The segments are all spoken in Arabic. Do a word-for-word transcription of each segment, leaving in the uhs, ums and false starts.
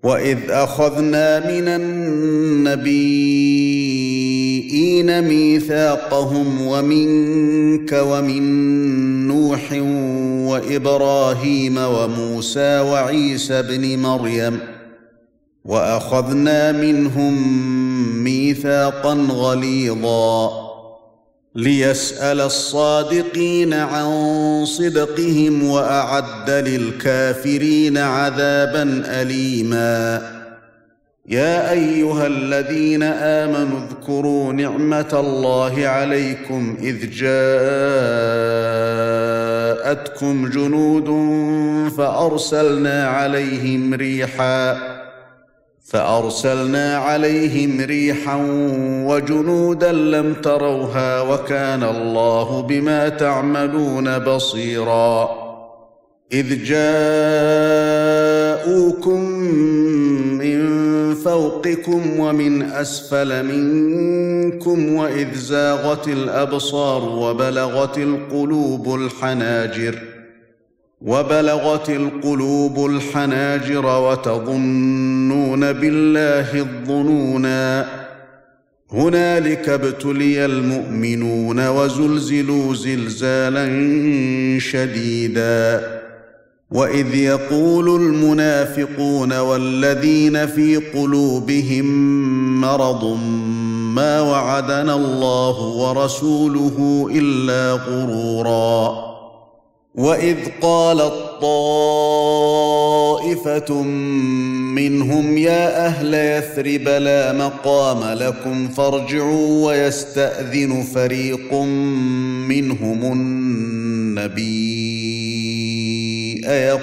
وَإِذْ أَخَذْنَا مِنَ النَّبِيِّينَ مِيثَاقَهُمْ وَمِنكَ وَمِن نُّوحٍ وَإِبْرَاهِيمَ وَمُوسَى وَعِيسَى ابْنِ مَرْيَمَ وَأَخَذْنَا مِنْهُم مِّيثَاقًا غَلِيظًا لِيَسْأَلَ الصَّادِقِينَ عَن صِدْقِهِمْ وَأَعَدَّ لِلْكَافِرِينَ عَذَابًا أَلِيمًا يَا أَيُّهَا الَّذِينَ آمَنُوا اذْكُرُوا نِعْمَةَ اللَّهِ عَلَيْكُمْ إِذْ جَاءَتْكُمْ جُنُودٌ فَأَرْسَلْنَا عَلَيْهِمْ رِيحًا فأرسلنا عليهم ريحا وجنودا لم تروها وكان الله بما تعملون بصيرا إذ جاءوكم من فوقكم ومن أسفل منكم وإذ زاغت الأبصار وبلغت القلوب الحناجر وبلغت القلوب الحناجر وتظنون بالله الظنونا هنالك ابتلي المؤمنون وزلزلوا زلزالا شديدا وإذ يقول المنافقون والذين في قلوبهم مرض ما وعدنا الله ورسوله إلا غرورا وَإِذْ قَالَت طَّائِفَةٌ مِّنْهُمْ يَا أَهْلَ يَثْرِبَ لَا مَقَامَ لَكُمْ فَارْجِعُوا وَيَسْتَأْذِنُ فَرِيقٌ مِّنْهُمُ النَّبِيَّ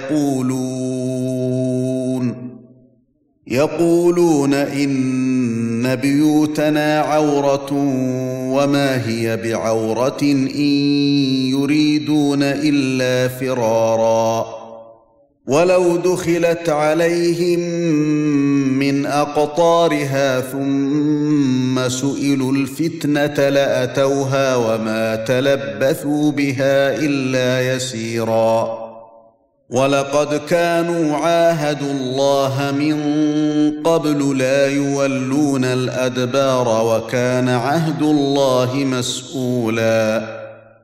يَقُولُونَ يَقُولُونَ إِنَّ بِيُوتَنَا عَوْرَةٌ وَمَا هِيَ بِعَوْرَةٍ إِن يُرِيدُونَ إِلَّا فِرَارًا وَلَوْ دُخِلَتْ عَلَيْهِم مِّنْ أَقْطَارِهَا ثُمَّ سُئِلُوا الْفِتْنَةَ لَأَتَوْهَا وَمَا تَلَبَّثُوا بِهَا إِلَّا يَسِيرًا وَلَقَدْ كَانُوا عَاهَدُوا اللَّهَ مِن قَبْلُ لَا يُوَلُّونَ الْأَدْبَارَ وَكَانَ عَهْدُ اللَّهِ مَسْئُولًا